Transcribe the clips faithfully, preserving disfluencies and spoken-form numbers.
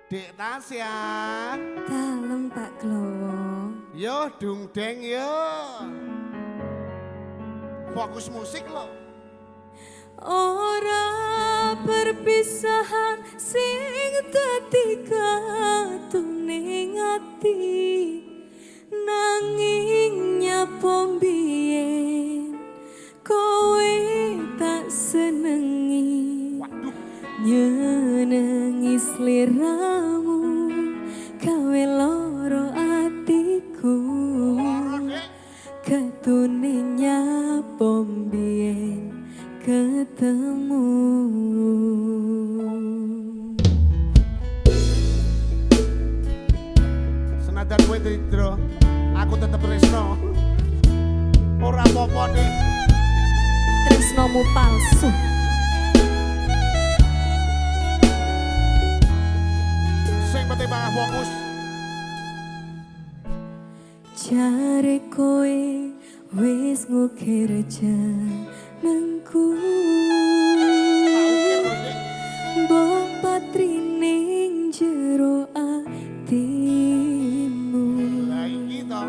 Dek Tasya. Dalem Pak Glowo. Yo dung deng yo. Fokus musik lo. Ora perpisahan sing dadi katuning ati nanging nyapa mbiyen kowe tak senengi. Waduh. Nyenengi sliramu gawe loro atiku ketune nyapa mbiyen ketemu. Senajan kowe didro, aku tetep tresno. Ora apa-apa nih. Tresnomu palsu. Sing penting banget fokus. Jare kowe wis ngukir jenengku. Mbok patrining jero atimu. Lah iki to.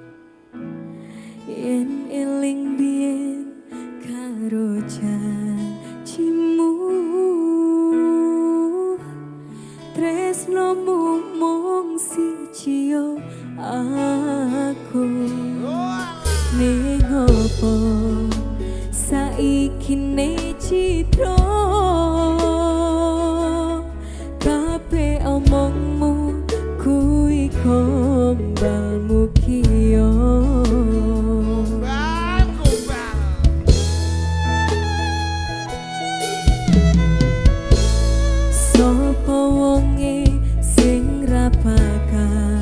Yen eling biyen karo janjimu. Tresnomu mung siji yo aku. Ning opo saiki ne citra kabeh omongmu kuwi kombalmu kiyo. Sopo wonge sing ra bakal